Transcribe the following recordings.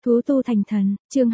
Thú tu thành thần, chương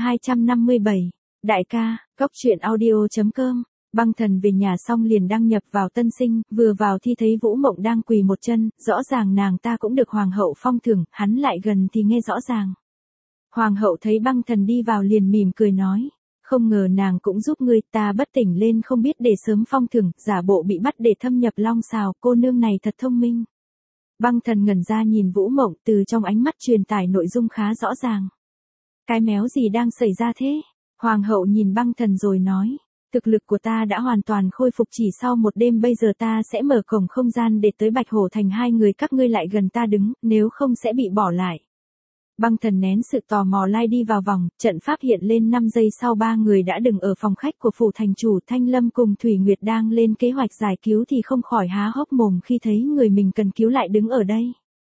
257. Đại ca, góc truyện audio.com. Băng thần về nhà xong liền đăng nhập vào tân sinh, vừa vào thì thấy Vũ Mộng đang quỳ một chân, rõ ràng nàng ta cũng được hoàng hậu phong thưởng, hắn lại gần thì nghe rõ ràng. Hoàng hậu thấy băng thần đi vào liền mỉm cười nói, không ngờ nàng cũng giúp ngươi, ta bất tỉnh lên không biết để sớm phong thưởng, giả bộ bị bắt để thâm nhập long xào, cô nương này thật thông minh. Băng thần ngẩn ra nhìn Vũ Mộng, từ trong ánh mắt truyền tải nội dung khá rõ ràng. Cái méo gì đang xảy ra thế? Hoàng hậu nhìn băng thần rồi nói, thực lực của ta đã hoàn toàn khôi phục, chỉ sau một đêm bây giờ ta sẽ mở cổng không gian để tới Bạch Hổ Thành, hai người các ngươi lại gần ta đứng, nếu không sẽ bị bỏ lại. Băng thần nén sự tò mò lai đi vào vòng, trận pháp hiện lên 5 giây sau ba người đã đứng ở phòng khách của phủ thành chủ. Thanh Lâm cùng Thủy Nguyệt đang lên kế hoạch giải cứu thì không khỏi há hốc mồm khi thấy người mình cần cứu lại đứng ở đây.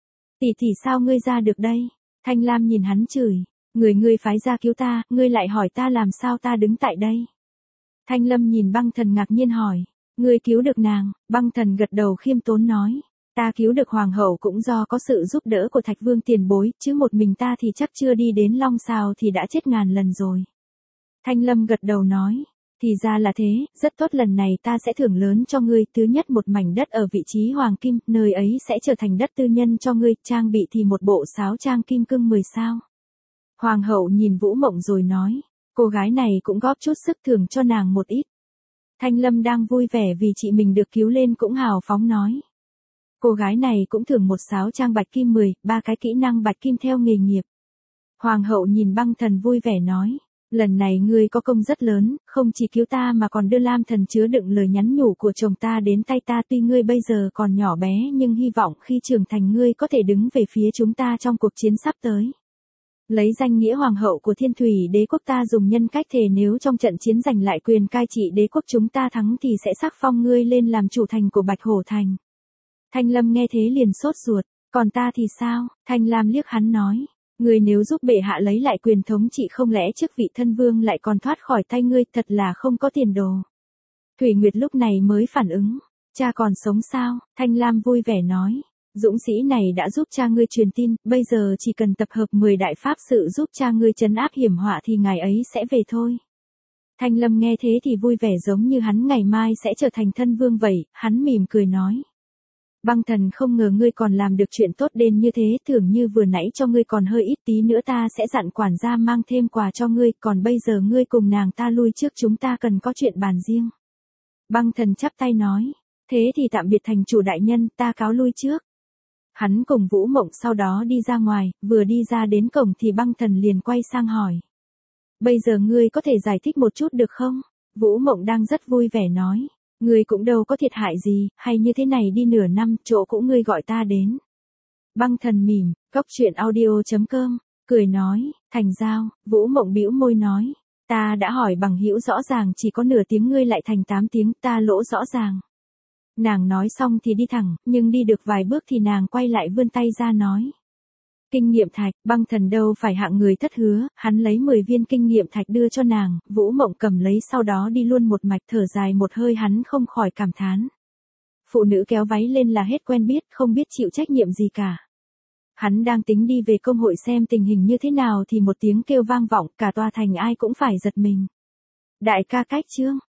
Tỷ sao ngươi ra được đây? Thanh Lam nhìn hắn chửi, ngươi phái ra cứu ta, ngươi lại hỏi ta làm sao ta đứng tại đây. Thanh Lâm nhìn băng thần ngạc nhiên hỏi, ngươi cứu được nàng? Băng thần gật đầu khiêm tốn nói, ta cứu được hoàng hậu cũng do có sự giúp đỡ của Thạch Vương tiền bối, chứ một mình ta thì chắc chưa đi đến long xào thì đã chết ngàn lần rồi. Thanh Lâm gật đầu nói, thì ra là thế, rất tốt, lần này ta sẽ thưởng lớn cho ngươi, thứ nhất một mảnh đất ở vị trí hoàng kim, nơi ấy sẽ trở thành đất tư nhân cho ngươi, trang bị thì một bộ sáo trang kim cương 10 sao. Hoàng hậu nhìn Vũ Mộng rồi nói, cô gái này cũng góp chút sức thưởng cho nàng một ít. Thanh Lâm đang vui vẻ vì chị mình được cứu lên cũng hào phóng nói, cô gái này cũng thưởng một sáo trang bạch kim 10, 3 cái kỹ năng bạch kim theo nghề nghiệp. Hoàng hậu nhìn băng thần vui vẻ nói, lần này ngươi có công rất lớn, không chỉ cứu ta mà còn đưa lam thần chứa đựng lời nhắn nhủ của chồng ta đến tay ta, tuy ngươi bây giờ còn nhỏ bé nhưng hy vọng khi trưởng thành ngươi có thể đứng về phía chúng ta trong cuộc chiến sắp tới. Lấy danh nghĩa hoàng hậu của Thiên Thủy Đế quốc ta dùng nhân cách thề nếu trong trận chiến giành lại quyền cai trị đế quốc chúng ta thắng thì sẽ sắc phong ngươi lên làm chủ thành của Bạch Hổ Thành. Thanh Lâm nghe thế liền sốt ruột, còn ta thì sao? Thanh Lam liếc hắn nói, ngươi nếu giúp bệ hạ lấy lại quyền thống trị không lẽ chức vị thân vương lại còn thoát khỏi tay ngươi, thật là không có tiền đồ. Thủy Nguyệt lúc này mới phản ứng, cha còn sống sao? Thanh Lam vui vẻ nói, dũng sĩ này đã giúp cha ngươi truyền tin, bây giờ chỉ cần tập hợp 10 đại pháp sự giúp cha ngươi trấn áp hiểm họa thì ngài ấy sẽ về thôi. Thanh Lâm nghe thế thì vui vẻ giống như hắn ngày mai sẽ trở thành thân vương vậy, hắn mỉm cười nói. Băng thần không ngờ ngươi còn làm được chuyện tốt đến như thế, tưởng như vừa nãy cho ngươi còn hơi ít, tí nữa ta sẽ dặn quản gia mang thêm quà cho ngươi, còn bây giờ ngươi cùng nàng ta lui trước, chúng ta cần có chuyện bàn riêng. Băng thần chắp tay nói, thế thì tạm biệt thành chủ đại nhân, ta cáo lui trước. Hắn cùng Vũ Mộng sau đó đi ra ngoài, vừa đi ra đến cổng thì băng thần liền quay sang hỏi. Bây giờ ngươi có thể giải thích một chút được không? Vũ Mộng đang rất vui vẻ nói. Ngươi cũng đâu có thiệt hại gì, hay như thế này đi nửa năm, chỗ cũ ngươi gọi ta đến. Băng thần mỉm, góc truyện audio.com, cười nói, thành giao. Vũ Mộng bĩu môi nói, ta đã hỏi bằng hữu rõ ràng chỉ có nửa tiếng ngươi lại thành 8 tiếng, ta lỗ rõ ràng. Nàng nói xong thì đi thẳng, nhưng đi được vài bước thì nàng quay lại vươn tay ra nói. Kinh nghiệm thạch, băng thần đâu phải hạng người thất hứa, hắn lấy 10 viên kinh nghiệm thạch đưa cho nàng, Vũ Mộng cầm lấy sau đó đi luôn một mạch, thở dài một hơi, hắn không khỏi cảm thán. Phụ nữ kéo váy lên là hết quen biết, không biết chịu trách nhiệm gì cả. Hắn đang tính đi về công hội xem tình hình như thế nào thì một tiếng kêu vang vọng, cả tòa thành ai cũng phải giật mình. Đại ca cách chương.